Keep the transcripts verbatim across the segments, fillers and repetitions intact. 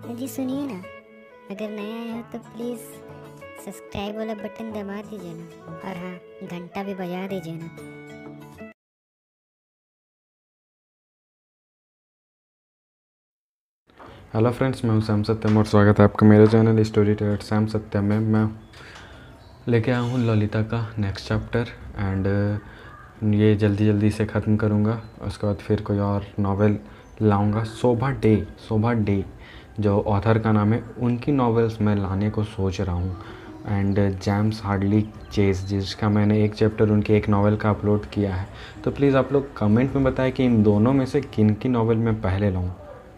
जी सुनिए ना, अगर नया आए हो तो प्लीज़ सब्सक्राइब वाला बटन दबा दीजिए ना, और हाँ, घंटा भी बजा दीजिए ना। हेलो फ्रेंड्स, मैं हूं सैम सत्यम और स्वागत है आपका मेरे channel story teller Sam Satyam में। मैं लेके आया हूं ललिता का नेक्स्ट चैप्टर एंड ये जल्दी जल्दी से ख़त्म करूंगा। उसके बाद फिर कोई और नावल लाऊंगा। शोभा डे शोभा डे जो ऑथर का नाम है, उनकी नॉवेल्स मैं लाने को सोच रहा हूँ। एंड जेम्स हार्डली चेज, जिसका मैंने एक चैप्टर उनके एक नावल का अपलोड किया है। तो प्लीज़ आप लोग कमेंट में बताएं कि इन दोनों में से किन की नावल मैं पहले लाऊँ।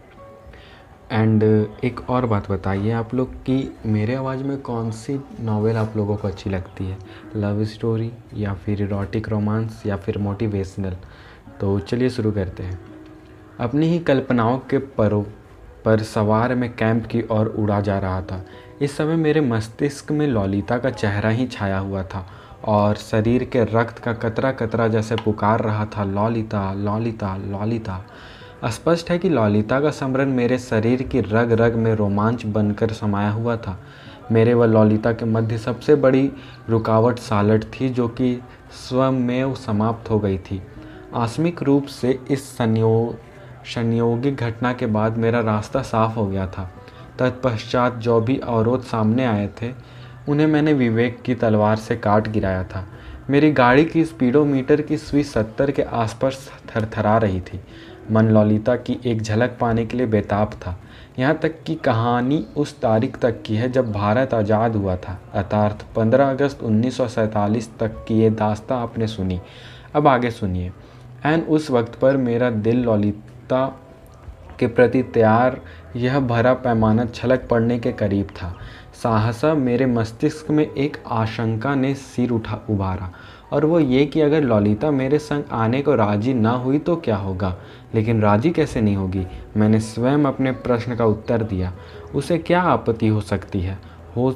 एंड एक और बात बताइए आप लोग कि मेरे आवाज़ में कौन सी नावल आप लोगों को अच्छी लगती है, लव स्टोरी या फिर इरोटिक रोमांस या फिर मोटिवेशनल। तो चलिए शुरू करते हैं। अपनी ही कल्पनाओं के परों पर सवार मैं कैंप की ओर उड़ा जा रहा था। इस समय मेरे मस्तिष्क में ललिता का चेहरा ही छाया हुआ था और शरीर के रक्त का कतरा कतरा जैसे पुकार रहा था, ललिता ललिता ललिता। स्पष्ट है कि ललिता का स्मरण मेरे शरीर की रग रग में रोमांच बनकर समाया हुआ था। मेरे व ललिता के मध्य सबसे बड़ी रुकावट सालट थी, जो कि स्वमेव समाप्त हो गई थी। आकस्मिक रूप से इस संयोग संयोगिक घटना के बाद मेरा रास्ता साफ हो गया था। तत्पश्चात जो भी अवरोध सामने आए थे, उन्हें मैंने विवेक की तलवार से काट गिराया था। मेरी गाड़ी की स्पीडोमीटर की सुई सत्तर के आसपास थरथरा रही थी। मन ललिता की एक झलक पाने के लिए बेताब था। यहाँ तक कि कहानी उस तारीख तक की है जब भारत आज़ाद हुआ था, अर्थात पंद्रह अगस्त उन्नीस सौ सैंतालीस तक की ये दास्तां आपने सुनी। अब आगे सुनिए। एन उस वक्त पर मेरा दिल ललिता के प्रति तैयार यह भरा पैमाना छलक पड़ने के करीब था। सहसा मेरे मस्तिष्क में एक आशंका ने सिर उठा उभारा, और वो ये कि अगर ललिता मेरे संग आने को राजी ना हुई तो क्या होगा। लेकिन राजी कैसे नहीं होगी? मैंने स्वयं अपने प्रश्न का उत्तर दिया। उसे क्या आपत्ति हो सकती है? हो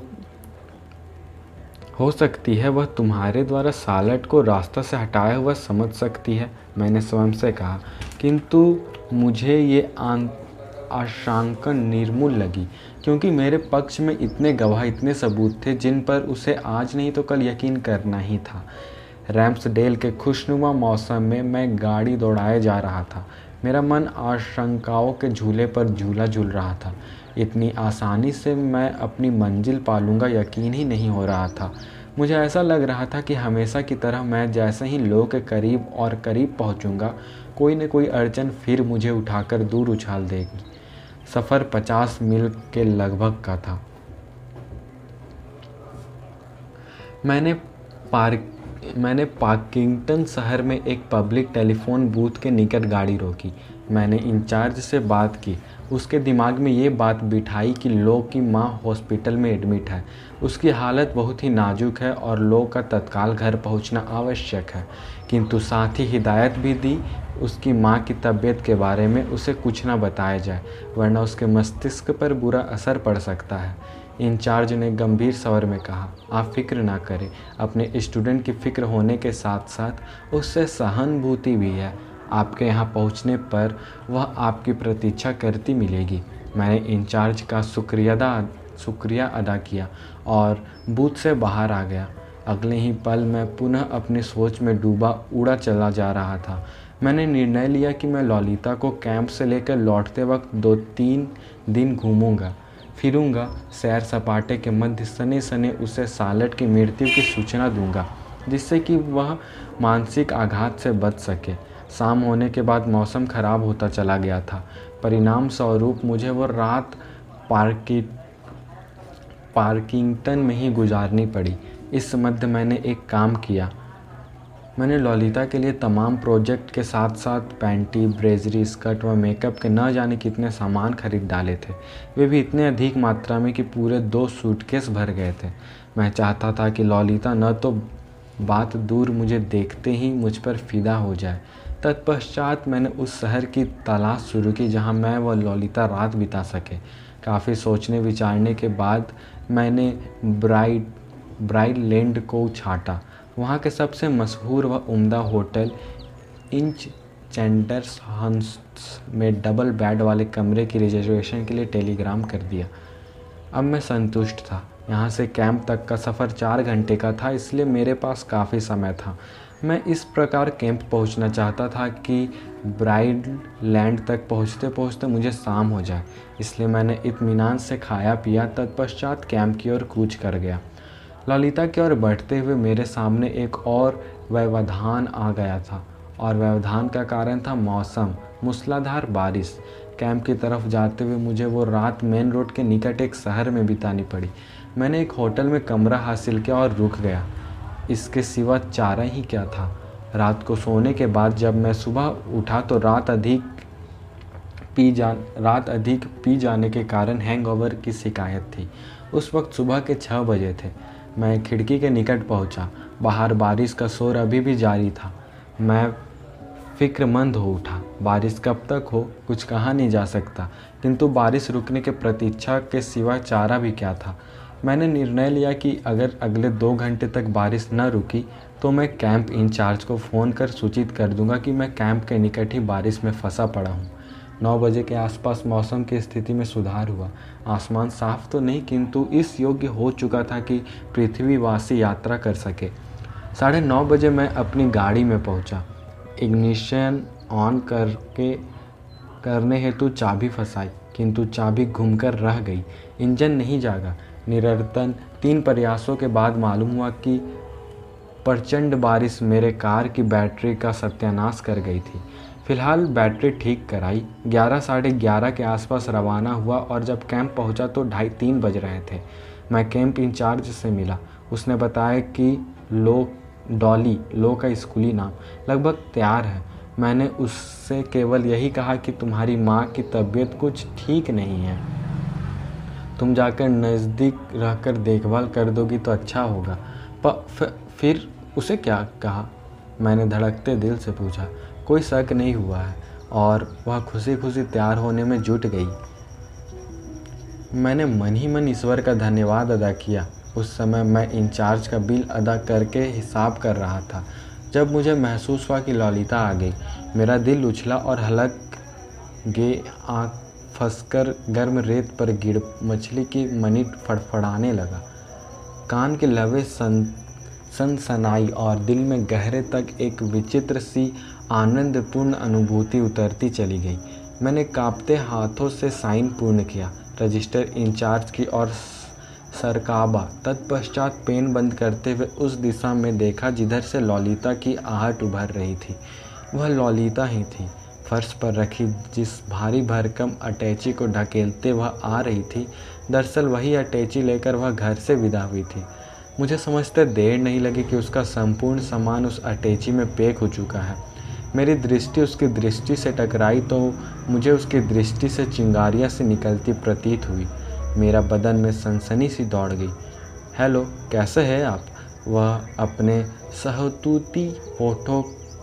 हो सकती है वह तुम्हारे द्वारा सालट को रास्ता से हटाया हुआ समझ सकती है, मैंने स्वयं से कहा। किंतु मुझे ये आशंका निर्मूल लगी, क्योंकि मेरे पक्ष में इतने गवाह, इतने सबूत थे जिन पर उसे आज नहीं तो कल यकीन करना ही था। रैम्सडेल के खुशनुमा मौसम में मैं गाड़ी दौड़ाए जा रहा था। मेरा मन आशंकाओं के झूले पर झूला झूल रहा था। इतनी आसानी से मैं अपनी मंजिल पा लूँगा यकीन ही नहीं हो रहा था। मुझे ऐसा लग रहा था कि हमेशा की तरह मैं जैसे ही लो के करीब और करीब पहुँचूँगा, कोई न कोई अड़चन फिर मुझे उठाकर दूर उछाल देगी। सफ़र पचास मील के लगभग का था। मैंने पार्क मैंने पार्किंगटन शहर में एक पब्लिक टेलीफोन बूथ के निकट गाड़ी रोकी। मैंने इंचार्ज से बात की। उसके दिमाग में ये बात बिठाई कि लो की माँ हॉस्पिटल में एडमिट है। उसकी हालत बहुत ही नाजुक है और लो का तत्काल घर पहुंचना आवश्यक है। किंतु साथ ही हिदायत भी दी उसकी माँ की तबीयत के बारे में उसे कुछ ना बताया जाए, वरना उसके मस्तिष्क पर बुरा असर पड़ सकता है। इंचार्ज ने गंभीर स्वर में कहा, आप फिक्र ना करें। अपने स्टूडेंट की फिक्र होने के साथ साथ उससे सहानुभूति भी है। आपके यहाँ पहुँचने पर वह आपकी प्रतीक्षा करती मिलेगी। मैंने इंचार्ज का शुक्रिया शुक्रिया अदा किया और बूथ से बाहर आ गया। अगले ही पल मैं पुनः अपनी सोच में डूबा उड़ा चला जा रहा था। मैंने निर्णय लिया कि मैं ललिता को कैंप से लेकर लौटते वक्त दो तीन दिन घूमूंगा फिरूंगा। सैर सपाटे के मध्य सने सने उसे सालट की मृत्यु की सूचना दूंगा, जिससे कि वह मानसिक आघात से बच सके। शाम होने के बाद मौसम खराब होता चला गया था। परिणाम स्वरूप मुझे वो रात पार्की पार्किंगटन में ही गुजारनी पड़ी। इस मध्य मैंने एक काम किया। मैंने ललिता के लिए तमाम प्रोजेक्ट के साथ साथ पैंटी, ब्रेजरी, स्कर्ट व मेकअप के न जाने कितने सामान खरीद डाले थे। वे भी इतने अधिक मात्रा में कि पूरे दो सूटकेस भर गए थे। मैं चाहता था कि ललिता न तो बात दूर मुझे देखते ही मुझ पर फिदा हो जाए। तत्पश्चात मैंने उस शहर की तलाश शुरू की जहाँ मैं व ललिता रात बिता सके। काफ़ी सोचने विचारने के बाद मैंने ब्राइड ब्राइड लैंड को छाटा। वहाँ के सबसे मशहूर व उम्दा होटल इंच चैंडर्स हंस में डबल बेड वाले कमरे की रिजर्वेशन के लिए टेलीग्राम कर दिया। अब मैं संतुष्ट था। यहाँ से कैंप तक का सफ़र चार घंटे का था, इसलिए मेरे पास काफ़ी समय था। मैं इस प्रकार कैंप पहुँचना चाहता था कि ब्राइड लैंड तक पहुँचते पहुँचते मुझे शाम हो जाए, इसलिए मैंने इत्मीनान से खाया पिया, तत्पश्चात कैंप की ओर कूच कर गया। ललिता की ओर बढ़ते हुए मेरे सामने एक और व्यवधान आ गया था, और व्यवधान का कारण था मौसम, मूसलाधार बारिश। कैंप की तरफ जाते हुए मुझे वो रात मेन रोड के निकट एक शहर में बितानी पड़ी। मैंने एक होटल में कमरा हासिल किया और रुक गया। इसके सिवा चारा ही क्या था। रात को सोने के बाद जब मैं सुबह उठा तो रात अधिक पी जान रात अधिक पी जाने के कारण हैंगओवर की शिकायत थी। उस वक्त सुबह के छः बजे थे। मैं खिड़की के निकट पहुंचा। बाहर बारिश का शोर अभी भी जारी था। मैं फिक्रमंद हो उठा। बारिश कब तक हो कुछ कहा नहीं जा सकता, किंतु बारिश रुकने के प्रतीक्षा के सिवा चारा भी क्या था। मैंने निर्णय लिया कि अगर अगले दो घंटे तक बारिश न रुकी तो मैं कैंप इंचार्ज को फ़ोन कर सूचित कर दूंगा कि मैं कैंप के निकट ही बारिश में फंसा पड़ा हूँ। नौ बजे के आसपास मौसम की स्थिति में सुधार हुआ। आसमान साफ तो नहीं, किंतु इस योग्य हो चुका था कि पृथ्वीवासी यात्रा कर सके। साढ़े नौ बजे मैं अपनी गाड़ी में पहुंचा। इग्निशन ऑन करके करने हेतु चाबी फंसाई, किंतु चाबी घूमकर रह गई। इंजन नहीं जागा। निरंतर तीन प्रयासों के बाद मालूम हुआ कि प्रचंड बारिश मेरे कार की बैटरी का सत्यानाश कर गई थी। फिलहाल बैटरी ठीक कराई। ग्यारह साढ़े ग्यारह के आसपास रवाना हुआ और जब कैंप पहुंचा तो ढाई तीन बज रहे थे। मैं कैंप इंचार्ज से मिला। उसने बताया कि लो डॉली, लो का स्कूली नाम, लगभग तैयार है। मैंने उससे केवल यही कहा कि तुम्हारी माँ की तबीयत कुछ ठीक नहीं है, तुम जाकर नज़दीक रहकर देखभाल कर दोगी तो अच्छा होगा। पर फिर उसे क्या कहा? मैंने धड़कते दिल से पूछा। कोई शक नहीं हुआ है और वह खुशी खुशी तैयार होने में जुट गई। मैंने मन ही मन ईश्वर का धन्यवाद अदा किया। उस समय मैं इंचार्ज का बिल अदा करके हिसाब कर रहा था जब मुझे महसूस हुआ कि ललिता आ गई। मेरा दिल उछला और हलक गे आँख फंसकर गर्म रेत पर गिर मछली की मनी फड़फड़ाने लगा। कान के लवे सन सनसनाई और दिल में गहरे तक एक विचित्र सी आनंदपूर्ण अनुभूति उतरती चली गई। मैंने कांपते हाथों से साइन पूर्ण किया, रजिस्टर इंचार्ज की और सरकाबा। तत्पश्चात पेन बंद करते हुए उस दिशा में देखा जिधर से ललिता की आहट उभर रही थी। वह ललिता ही थी। फर्श पर रखी जिस भारी भरकम अटैची को ढकेलते वह आ रही थी, दरअसल वही अटैची लेकर वह घर से विदा हुई थी। मुझे समझते देर नहीं लगी कि उसका संपूर्ण सामान उस अटैची में पैक हो चुका है। मेरी दृष्टि उसकी दृष्टि से टकराई तो मुझे उसकी दृष्टि से चिंगारियाँ से निकलती प्रतीत हुई। मेरा बदन में सनसनी सी दौड़ गई। हेलो, कैसे हैं आप? वह अपने सहतूती होठों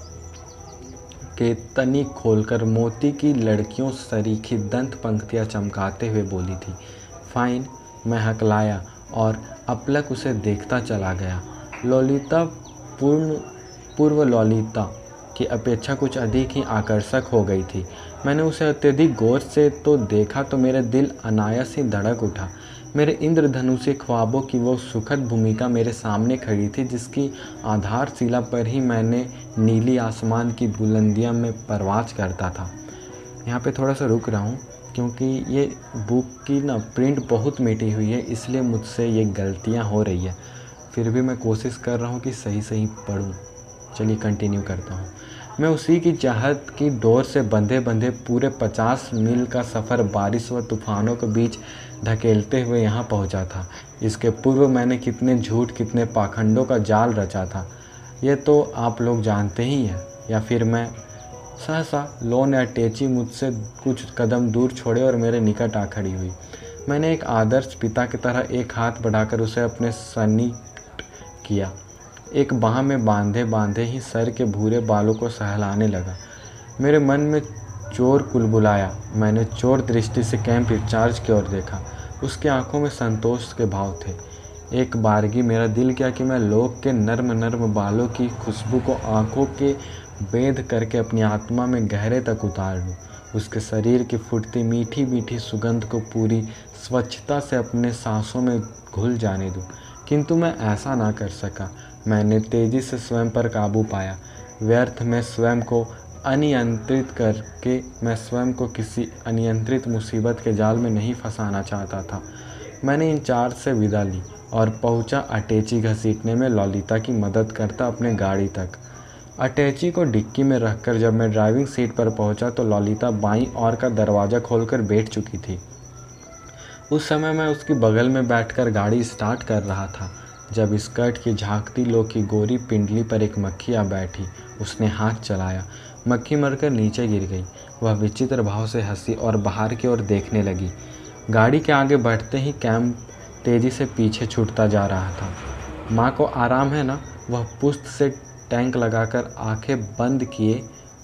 के तनी खोलकर मोती की लड़कियों सरीखी दंत पंक्तियाँ चमकाते हुए बोली थी। फाइन, मैं हकलाया और अपलक उसे देखता चला गया। ललिता पूर्ण पूर्व ललिता की अपेक्षा कुछ अधिक ही आकर्षक हो गई थी। मैंने उसे अत्यधिक गौर से तो देखा तो मेरा दिल अनायास ही धड़क उठा। मेरे इंद्रधनुषी ख्वाबों की वो सुखद भूमिका मेरे सामने खड़ी थी जिसकी आधारशिला पर ही मैंने नीली आसमान की बुलंदियों में परवाज करता था। यहाँ पे थोड़ा सा रुक रहा हूँ क्योंकि ये बुक की ना प्रिंट बहुत मिटी हुई है, इसलिए मुझसे ये गलतियाँ हो रही है। फिर भी मैं कोशिश कर रहा हूँ कि सही सही पढूं। चलिए कंटिन्यू करता हूँ। मैं उसी की चाहत की डोर से बंधे बंधे पूरे पचास मील का सफ़र बारिश व तूफ़ानों के बीच धकेलते हुए यहाँ पहुँचा था। इसके पूर्व मैंने कितने झूठ कितने पाखंडों का जाल रचा था, ये तो आप लोग जानते ही हैं। या फिर मैं सहसा लोन या टेची मुझसे कुछ कदम दूर छोड़े और मेरे निकट आ खड़ी हुई। मैंने एक आदर्श पिता की तरह एक हाथ बढ़ाकर उसे अपने सन्निकट किया। एक बाह में बांधे बांधे ही सर के भूरे बालों को सहलाने लगा। मेरे मन में चोर कुलबुलाया। मैंने चोर दृष्टि से कैंप इंचार्ज की ओर देखा। उसकी आंखों में संतोष के भाव थे। एक बारगी मेरा दिल किया कि मैं लोग के नर्म नर्म बालों की खुशबू को आंखों के वेध करके अपनी आत्मा में गहरे तक उतार लूँ, उसके शरीर की फुटती मीठी मीठी सुगंध को पूरी स्वच्छता से अपने सांसों में घुल जाने दूँ। किंतु मैं ऐसा ना कर सका। मैंने तेजी से स्वयं पर काबू पाया। व्यर्थ में स्वयं को अनियंत्रित करके मैं स्वयं को किसी अनियंत्रित मुसीबत के जाल में नहीं फंसाना चाहता था। मैंने इंचार्ज से विदा ली और पहुंचा अटैची घसीटने में ललिता की मदद करता अपने गाड़ी तक। अटैची को डिक्की में रखकर जब मैं ड्राइविंग सीट पर पहुंचा तो ललिता बाईं ओर का दरवाज़ा खोलकर बैठ चुकी थी। उस समय मैं उसकी बगल में बैठकर गाड़ी स्टार्ट कर रहा था जब स्कर्ट की झांकती लो की गोरी पिंडली पर एक मक्खी आ बैठी। उसने हाथ चलाया, मक्खी मरकर नीचे गिर गई। वह विचित्र भाव से हंसी और बाहर की ओर देखने लगी। गाड़ी के आगे बढ़ते ही कैम्प तेजी से पीछे छूटता जा रहा था। माँ को आराम है ना? वह पुस्त से टैंक लगाकर आंखें बंद किए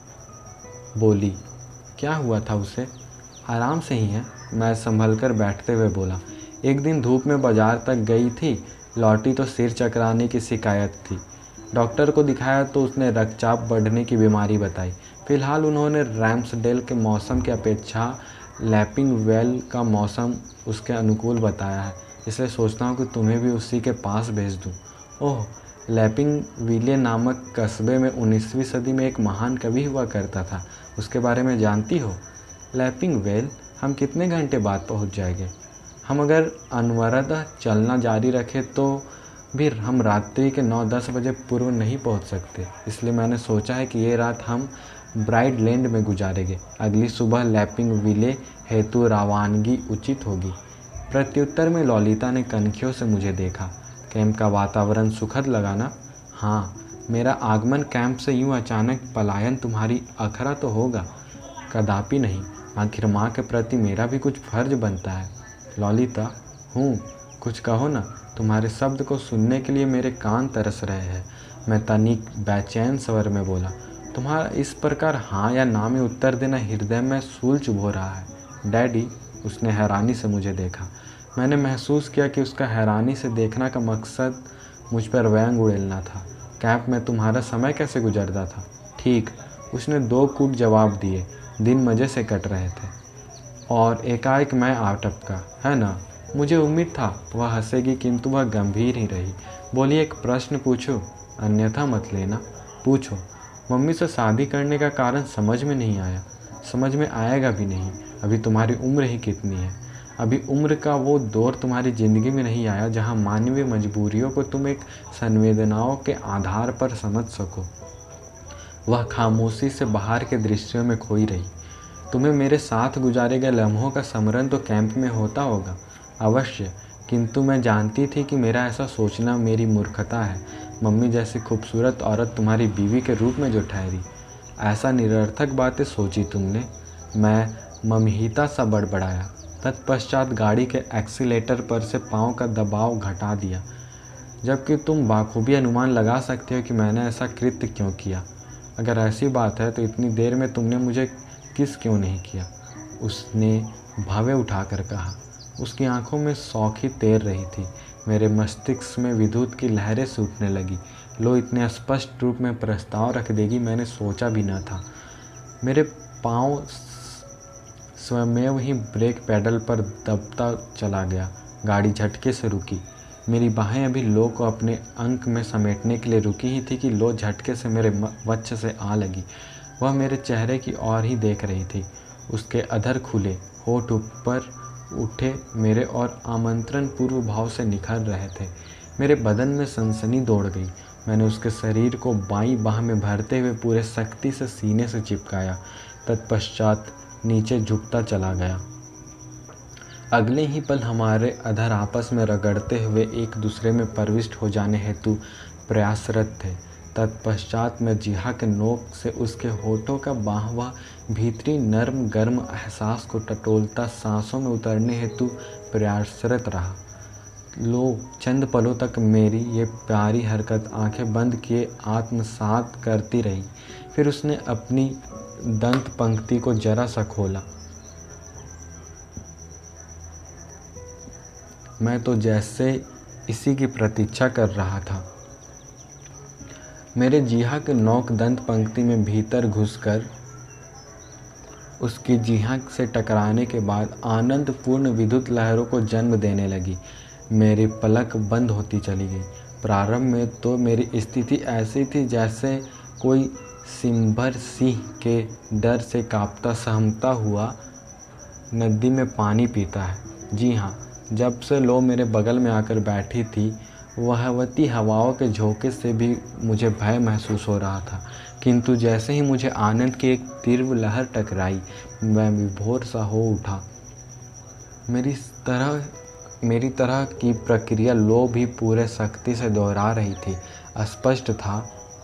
बोली। क्या हुआ था उसे? आराम से ही है, मैं संभल कर बैठते हुए बोला। एक दिन धूप में बाजार तक गई थी, लौटी तो सिर चकराने की शिकायत थी। डॉक्टर को दिखाया तो उसने रक्तचाप बढ़ने की बीमारी बताई। फिलहाल उन्होंने रैम्सडेल के मौसम की अपेक्षा लैपिंग वेल का मौसम उसके अनुकूल बताया है, इसलिए सोचता हूँ कि तुम्हें भी उसी के पास भेज दूँ। ओह, लैपिंग विले नामक कस्बे में उन्नीसवीं सदी में एक महान कवि हुआ करता था, उसके बारे में जानती हो? लैपिंग वेल? हम कितने घंटे बाद पहुँच जाएंगे? हम अगर अनवरत चलना जारी रखें तो भी हम रात्रि के नौ दस बजे पूर्व नहीं पहुंच सकते, इसलिए मैंने सोचा है कि ये रात हम ब्राइड लैंड में गुजारेंगे। अगली सुबह लैपिंग विले हेतु रवानगी उचित होगी। प्रत्युत्तर में ललिता ने कनखियों से मुझे देखा। कैंप का वातावरण सुखद लगा ना? हाँ, मेरा आगमन कैंप से यूं अचानक पलायन तुम्हारी अखरा तो होगा? कदापि नहीं, आखिर माँ के प्रति मेरा भी कुछ फर्ज बनता है। ललिता, हूँ, कुछ कहो ना। तुम्हारे शब्द को सुनने के लिए मेरे कान तरस रहे हैं। मैं तनिक बेचैन स्वर में बोला। तुम्हारा इस प्रकार हाँ या ना में उत्तर देना हृदय में सूल चुभो रहा है। डैडी, उसने हैरानी से मुझे देखा। मैंने महसूस किया कि उसका हैरानी से देखना का मकसद मुझ पर व्यंग उड़ेलना था। कैंप में तुम्हारा समय कैसे गुजरता था? ठीक, उसने दो कूट जवाब दिए। दिन मज़े से कट रहे थे और एकाएक मैं आ टपका, है ना? मुझे उम्मीद था वह हंसेगी, किंतु वह गंभीर ही रही। बोली, एक प्रश्न पूछो? अन्यथा मत लेना। पूछो। मम्मी से शादी करने का कारण समझ में नहीं आया। समझ में आएगा भी नहीं। अभी तुम्हारी उम्र ही कितनी है? अभी उम्र का वो दौर तुम्हारी ज़िंदगी में नहीं आया जहाँ मानवीय मजबूरियों को तुम एक संवेदनाओं के आधार पर समझ सको। वह खामोशी से बाहर के दृश्यों में खोई रही। तुम्हें मेरे साथ गुजारे गए लम्हों का स्मरण तो कैंप में होता होगा। अवश्य, किंतु मैं जानती थी कि मेरा ऐसा सोचना मेरी मूर्खता है। मम्मी जैसी खूबसूरत औरत तुम्हारी बीवी के रूप में जो ठहरी, ऐसा निरर्थक बातें सोची तुमने? मैं ममहिता सा बड़बड़ाया। तत्पश्चात गाड़ी के एक्सीलेटर पर से पाँव का दबाव घटा दिया, जबकि तुम बाखूबी अनुमान लगा सकते हो कि मैंने ऐसा कृत्य क्यों किया। अगर ऐसी बात है तो इतनी देर में तुमने मुझे किस क्यों नहीं किया? उसने भावे उठाकर कहा। उसकी आंखों में सौखी तैर रही थी। मेरे मस्तिष्क में विद्युत की लहरें सूखने लगी। लो, इतने स्पष्ट रूप में प्रस्ताव रख देगी मैंने सोचा भी न था। मेरे पाँव स्वयं ही ब्रेक पैडल पर दबता चला गया। गाड़ी झटके से रुकी। मेरी बाहें अभी लो को अपने अंक में समेटने के लिए रुकी ही थी कि लो झटके से मेरे वक्ष से आ लगी। वह मेरे चेहरे की ओर ही देख रही थी। उसके अधर खुले, होठ ऊपर उठे मेरे और आमंत्रण पूर्व भाव से निखर रहे थे। मेरे बदन में सनसनी दौड़ गई। मैंने उसके शरीर को बाईं बाह में भरते हुए पूरे शक्ति से सीने से चिपकाया। तत्पश्चात नीचे झुकता चला गया। अगले ही पल हमारे अधर आपस में रगड़ते हुए एक दूसरे में प्रविष्ट हो जाने हेतु प्रयासरत थे। तत्पश्चात मैं जिहा के नोक से उसके होठों का बाहवा भीतरी नर्म गर्म एहसास को टटोलता सांसों में उतरने हेतु प्रयासरत रहा। लो, चंद पलों तक मेरी ये प्यारी हरकत आंखें बंद किए आत्मसात करती रही। फिर उसने अपनी दंत पंक्ति को जरा सा खोला। मैं तो जैसे इसी की प्रतीक्षा कर रहा था। मेरे जीहा के नोक दंत पंक्ति में भीतर घुसकर उसकी जीहा से टकराने के बाद आनंद पूर्ण विद्युत लहरों को जन्म देने लगी। मेरी पलक बंद होती चली गई। प्रारंभ में तो मेरी स्थिति ऐसी थी जैसे कोई सिंभर सिंह के डर से कांपता सहमता हुआ नदी में पानी पीता है। जी हाँ, जब से लो मेरे बगल में आकर बैठी थी, वहवती हवाओं के झोंके से भी मुझे भय महसूस हो रहा था, किंतु जैसे ही मुझे आनंद की एक तीव्र लहर टकराई, मैं विभोर सा हो उठा। मेरी तरह मेरी तरह की प्रक्रिया लो भी पूरे शक्ति से दोहरा रही थी। स्पष्ट था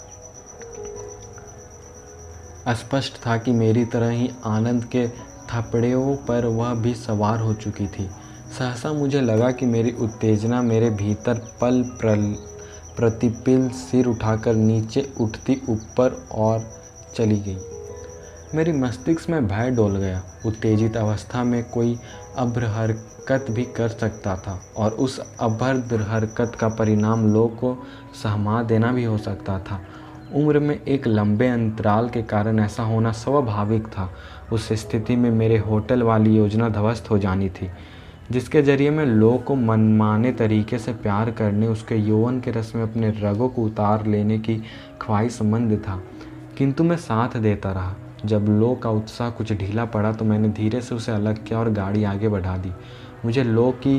स्पष्ट था कि मेरी तरह ही आनंद के थपड़ियों पर वह भी सवार हो चुकी थी। सहसा मुझे लगा कि मेरी उत्तेजना मेरे भीतर पल प्रल प्रतिपिल सिर उठाकर नीचे उठती ऊपर और चली गई। मेरी मस्तिष्क में भय डोल गया। उत्तेजित अवस्था में कोई अभ्र हरकत भी कर सकता था और उस अभद्र हरकत का परिणाम लोग को सहमा देना भी हो सकता था। उम्र में एक लंबे अंतराल के कारण ऐसा होना स्वाभाविक था। उस स्थिति में मेरे होटल वाली योजना ध्वस्त हो जानी थी, जिसके जरिए मैं लोग को मनमाने तरीके से प्यार करने, उसके यौवन के रस में अपने रगों को उतार लेने की ख्वाहिशमंद था। किंतु मैं साथ देता रहा। जब लो का उत्साह कुछ ढीला पड़ा तो मैंने धीरे से उसे अलग किया और गाड़ी आगे बढ़ा दी। मुझे लो की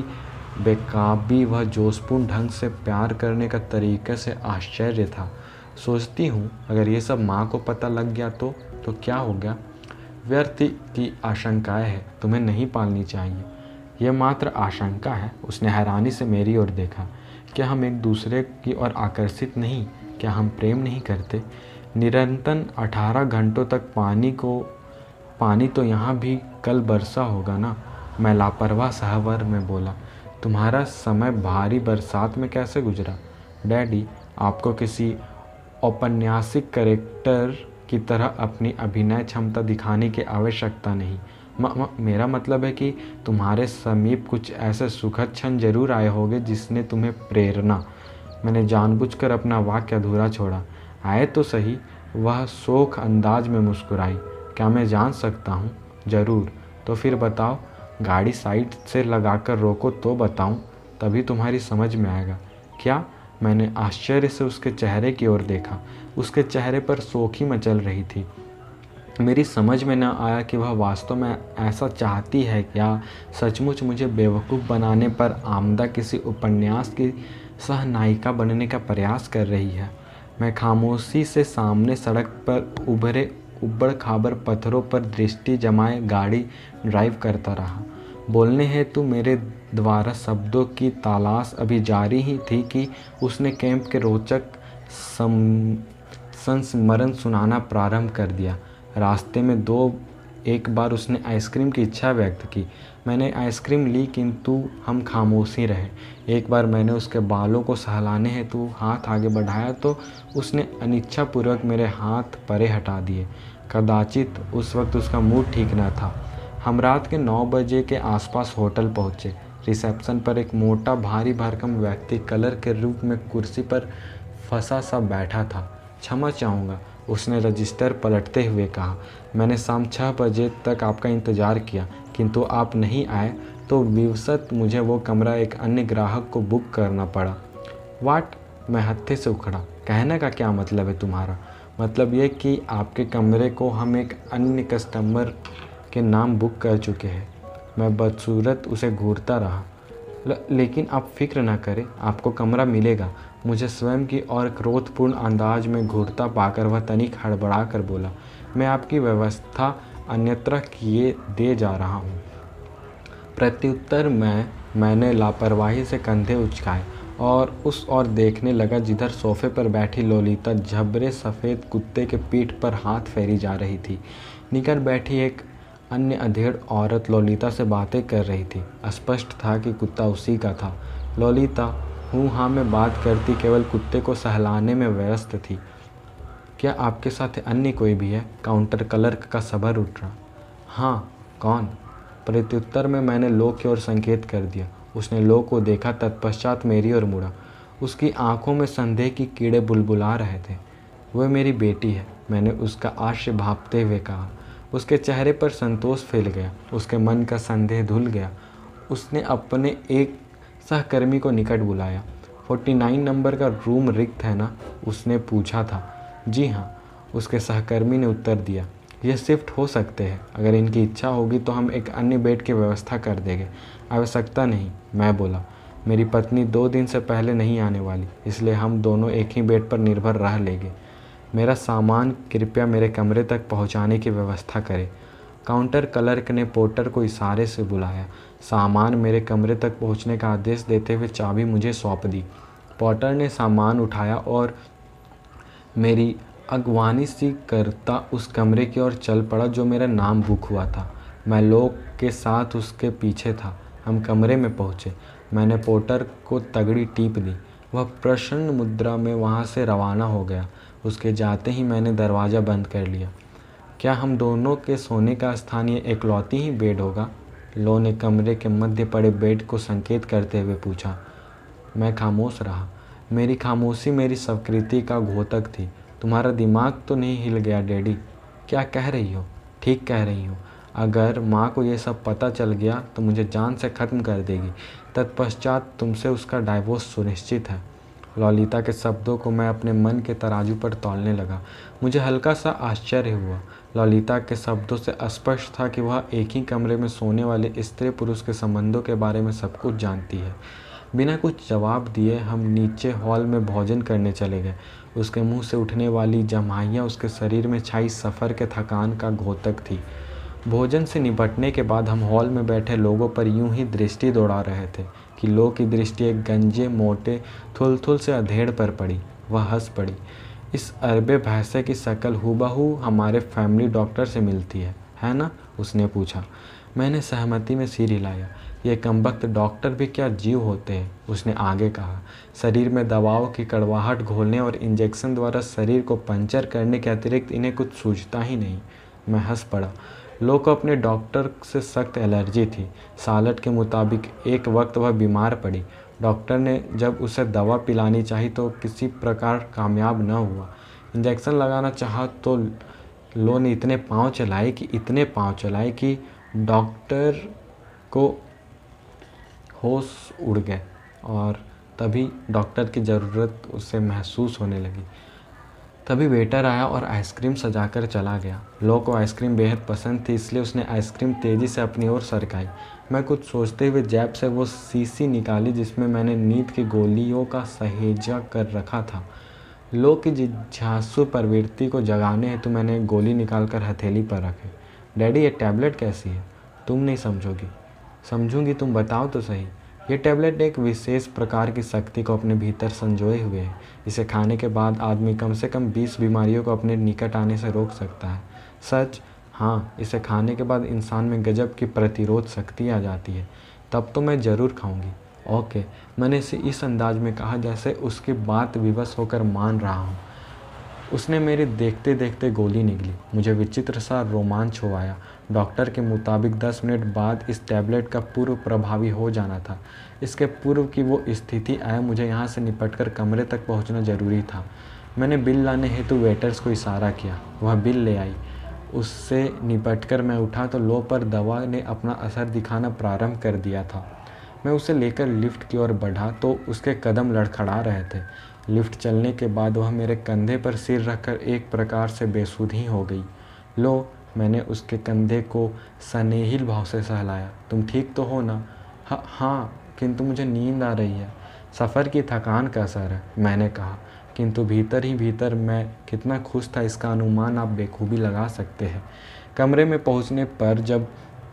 बेकाबी व जोशपूर्ण ढंग से प्यार करने का तरीके से आश्चर्य था। सोचती हूँ, अगर ये सब माँ को पता लग गया तो तो क्या हो गया। व्यर्थ की आशंकाएं है, तुम्हें नहीं पालनी चाहिए। यह मात्र आशंका है। उसने हैरानी से मेरी ओर देखा। क्या हम एक दूसरे की ओर आकर्षित नहीं? क्या हम प्रेम नहीं करते? निरंतर अठारह घंटों तक पानी को पानी तो यहाँ भी कल बरसा होगा ना? मैं लापरवाह सहवर में बोला। तुम्हारा समय भारी बरसात में कैसे गुजरा? डैडी, आपको किसी औपन्यासिक कैरेक्टर की तरह अपनी अभिनय क्षमता दिखाने की आवश्यकता नहीं। म, म, मेरा मतलब है कि तुम्हारे समीप कुछ ऐसे सुखद क्षण जरूर आए होंगे जिसने तुम्हें प्रेरणा। मैंने जानबूझकर अपना वाक्य अधूरा छोड़ा। आए तो सही। वह शोक अंदाज में मुस्कुराई। क्या मैं जान सकता हूँ? जरूर। तो फिर बताओ। गाड़ी साइड से लगाकर रोको तो बताऊँ, तभी तुम्हारी समझ में आएगा। क्या? मैंने आश्चर्य से उसके चेहरे की ओर देखा। उसके चेहरे पर शोखी मचल रही थी। मेरी समझ में न आया कि वह वास्तव में ऐसा चाहती है या सचमुच मुझे बेवकूफ़ बनाने पर आमदा किसी उपन्यास की सहनायिका बनने का प्रयास कर रही है। मैं खामोशी से सामने सड़क पर उभरे उबड़ खाबड़ पत्थरों पर दृष्टि जमाए गाड़ी ड्राइव करता रहा। बोलने हेतु मेरे द्वारा शब्दों की तलाश अभी जारी ही थी कि उसने कैंप के रोचक संस्मरण सुनाना प्रारंभ कर दिया। रास्ते में दो एक बार उसने आइसक्रीम की इच्छा व्यक्त की। मैंने आइसक्रीम ली, किंतु हम खामोशी रहे। एक बार मैंने उसके बालों को सहलाने हेतु हाथ आगे बढ़ाया तो उसने अनिच्छापूर्वक मेरे हाथ परे हटा दिए। कदाचित उस वक्त उसका मूड ठीक न था। हम रात के नौ बजे के आसपास होटल पहुँचे। रिसेप्शन पर एक मोटा भारी भरकम व्यक्ति कलर के रूप में कुर्सी पर फंसा सा बैठा था। क्षमा चाहूँगा, उसने रजिस्टर पलटते हुए कहा। मैंने शाम छः बजे तक आपका इंतज़ार किया, किंतु आप नहीं आए तो विवशत मुझे वो कमरा एक अन्य ग्राहक को बुक करना पड़ा। वाट? मैं हत्थे से उखड़ा। कहने का क्या मतलब है तुम्हारा? मतलब ये कि आपके कमरे को हम एक अन्य कस्टमर के नाम बुक कर चुके हैं। मैं बदसूरत उसे घूरता रहा। ल, लेकिन आप फिक्र न करें, आपको कमरा मिलेगा। मुझे स्वयं की और क्रोधपूर्ण अंदाज में घूरता पाकर वह तनिक हड़बड़ा कर बोला, मैं आपकी व्यवस्था अन्यत्र किए दे जा रहा हूँ। प्रत्युत्तर में मैंने लापरवाही से कंधे उचकाए और उस ओर देखने लगा जिधर सोफे पर बैठी लोलिता झबरे सफ़ेद कुत्ते के पीठ पर हाथ फेरी जा रही थी। निकट बैठी एक अन्य अधेड़ औरत लोलिता से बातें कर रही थी। स्पष्ट था कि कुत्ता उसी का था। लोलिता हूँ हाँ में बात करती केवल कुत्ते को सहलाने में व्यस्त थी। क्या आपके साथ अन्य कोई भी है? काउंटर क्लर्क का सबर उठ रहा। हाँ, कौन? प्रत्युत्तर में मैंने लो की ओर संकेत कर दिया। उसने लो को देखा, तत्पश्चात मेरी ओर मुड़ा। उसकी आंखों में संदेह की कीड़े बुलबुला रहे थे। वह मेरी बेटी है, मैंने उसका आश्य भांपते हुए कहा। उसके चेहरे पर संतोष फैल गया, उसके मन का संदेह धुल गया। उसने अपने एक सहकर्मी को निकट बुलाया। फोर्टी नाइन नंबर का रूम रिक्त है ना, उसने पूछा था। जी हाँ, उसके सहकर्मी ने उत्तर दिया। यह शिफ्ट हो सकते हैं, अगर इनकी इच्छा होगी तो हम एक अन्य बेड की व्यवस्था कर देंगे। आवश्यकता नहीं, मैं बोला। मेरी पत्नी दो दिन से पहले नहीं आने वाली, इसलिए हम दोनों एक ही बेड पर निर्भर रह लेंगे। मेरा सामान कृपया मेरे कमरे तक पहुंचाने की व्यवस्था करें। काउंटर क्लर्क ने पोर्टर को इशारे से बुलाया। सामान मेरे कमरे तक पहुंचने का आदेश देते हुए चाबी मुझे सौंप दी। पोर्टर ने सामान उठाया और मेरी अगवानी सी करता उस कमरे की ओर चल पड़ा जो मेरा नाम बुक हुआ था। मैं लोग के साथ उसके पीछे था। हम कमरे में पहुँचे। मैंने पोर्टर को तगड़ी टीप दी। वह प्रसन्न मुद्रा में वहाँ से रवाना हो गया। उसके जाते ही मैंने दरवाज़ा बंद कर लिया। क्या हम दोनों के सोने का स्थान ये एकलौती ही बेड होगा? लो ने कमरे के मध्य पड़े बेड को संकेत करते हुए पूछा। मैं खामोश रहा। मेरी खामोशी मेरी स्वीकृति का घोतक थी। तुम्हारा दिमाग तो नहीं हिल गया डैडी? क्या कह रही हो? ठीक कह रही हो। अगर माँ को ये सब पता चल गया तो मुझे जान से ख़त्म कर देगी। तत्पश्चात तुमसे उसका डाइवोर्स सुनिश्चित है। ललिता के शब्दों को मैं अपने मन के तराजू पर तौलने लगा। मुझे हल्का सा आश्चर्य हुआ। ललिता के शब्दों से स्पष्ट था कि वह एक ही कमरे में सोने वाले स्त्री पुरुष के संबंधों के बारे में सब कुछ जानती है। बिना कुछ जवाब दिए हम नीचे हॉल में भोजन करने चले गए। उसके मुंह से उठने वाली जमाइयाँ उसके शरीर में छाई सफ़र के थकान का घोतक थी। भोजन से निपटने के बाद हम हॉल में बैठे लोगों पर यूं ही दृष्टि दौड़ा रहे थे कि लोग की दृष्टि एक गंजे मोटे थुलथुल से अधेड़ पर पड़ी। वह हंस पड़ी। इस अरबे भैंसे की शक्ल हूबहू हमारे फैमिली डॉक्टर से मिलती है, है ना? उसने पूछा। मैंने सहमति में सिर हिलाया। ये कमबख्त डॉक्टर भी क्या जीव होते हैं, उसने आगे कहा। शरीर में दवाओं की कड़वाहट घोलने और इंजेक्शन द्वारा शरीर को पंचर करने के अतिरिक्त इन्हें कुछ सूझता ही नहीं। मैं हंस पड़ा। लोग को अपने डॉक्टर से सख्त एलर्जी थी। सालट के मुताबिक एक वक्त वह बीमार पड़ी। डॉक्टर ने जब उसे दवा पिलानी चाहिए तो किसी प्रकार कामयाब न हुआ। इंजेक्शन लगाना चाहा तो लो ने इतने पाँव चलाए कि इतने पाँव चलाए कि डॉक्टर को होश उड़ गए और तभी डॉक्टर की ज़रूरत उसे महसूस होने लगी। तभी वेटर आया और आइसक्रीम सजाकर चला गया। लो को आइसक्रीम बेहद पसंद थी, इसलिए उसने आइसक्रीम तेज़ी से अपनी ओर सरकाई। मैं कुछ सोचते हुए जेब से वो शीशी निकाली जिसमें मैंने नींद की गोलियों का सहेजा कर रखा था। लो की जिज्ञासु प्रवृत्ति को जगाने हेतु मैंने एक गोली निकालकर हथेली पर रखी। डैडी, ये टैबलेट कैसी है? तुम नहीं समझोगी। समझूंगी, तुम बताओ तो सही। ये टैबलेट एक विशेष प्रकार की शक्ति को अपने भीतर संजोए हुए है। इसे खाने के बाद आदमी कम से कम बीस बीमारियों को अपने निकट आने से रोक सकता है। सच? हाँ, इसे खाने के बाद इंसान में गजब की प्रतिरोध शक्ति आ जाती है। तब तो मैं ज़रूर खाऊंगी। ओके, मैंने इसे इस अंदाज में कहा जैसे उसकी बात विवश होकर मान रहा हूँ। उसने मेरे देखते देखते गोली निकली। मुझे विचित्र सा रोमांच हो आया। डॉक्टर के मुताबिक दस मिनट बाद इस टैबलेट का पूर्व प्रभावी हो जाना था। इसके पूर्व की वो स्थिति आए मुझे यहाँ से निपटकर कमरे तक पहुँचना जरूरी था। मैंने बिल लाने हेतु वेटर्स को इशारा किया। वह बिल ले आई। उससे निपटकर मैं उठा तो लो पर दवा ने अपना असर दिखाना प्रारंभ कर दिया था। मैं उसे लेकर लिफ्ट की ओर बढ़ा तो उसके कदम लड़खड़ा रहे थे। लिफ्ट चलने के बाद वह मेरे कंधे पर सिर रखकर एक प्रकार से बेसुध ही हो गई। लो, मैंने उसके कंधे को स्नेहिल भाव से सहलाया। तुम ठीक तो हो ना? हाँ हाँ, किंतु मुझे नींद आ रही है। सफ़र की थकान का असर है, मैंने कहा। किंतु भीतर ही भीतर मैं कितना खुश था इसका अनुमान आप बेखूबी लगा सकते हैं। कमरे में पहुंचने पर जब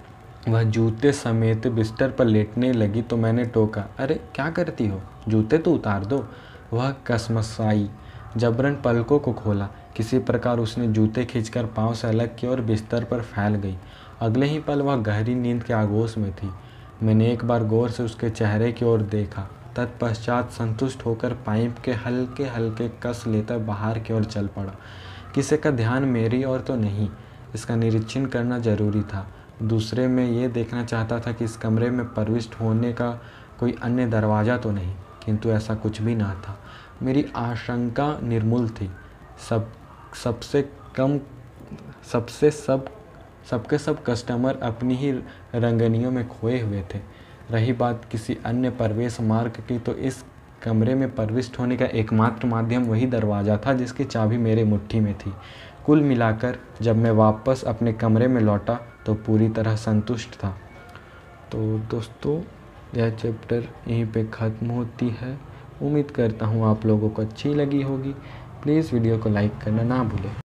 वह जूते समेत बिस्तर पर लेटने लगी तो मैंने टोका। अरे क्या करती हो? जूते तो उतार दो। वह कसमसाई। जबरन पलकों को खोला। किसी प्रकार उसने जूते खींचकर पांव से अलग किया और बिस्तर पर फैल गई। अगले ही पल वह गहरी नींद के आगोश में थी। मैंने एक बार गौर से उसके चेहरे की ओर देखा। तत्पश्चात संतुष्ट होकर पाइप के हल्के हल्के कस लेकर बाहर की ओर चल पड़ा। किसी का ध्यान मेरी ओर तो नहीं, इसका निरीक्षण करना जरूरी था। दूसरे में ये देखना चाहता था कि इस कमरे में प्रविष्ट होने का कोई अन्य दरवाज़ा तो नहीं, किंतु ऐसा कुछ भी ना था। मेरी आशंका निर्मूल थी। सब सबसे कम सबसे सब सबके सब कस्टमर अपनी ही रंगनियों में खोए हुए थे। रही बात किसी अन्य प्रवेश मार्ग की, तो इस कमरे में प्रविष्ट होने का एकमात्र माध्यम वही दरवाज़ा था जिसकी चाबी मेरे मुट्ठी में थी। कुल मिलाकर जब मैं वापस अपने कमरे में लौटा तो पूरी तरह संतुष्ट था। तो दोस्तों, यह चैप्टर यहीं पे ख़त्म होती है। उम्मीद करता हूँ आप लोगों को अच्छी लगी होगी। प्लीज़ वीडियो को लाइक करना ना भूलें।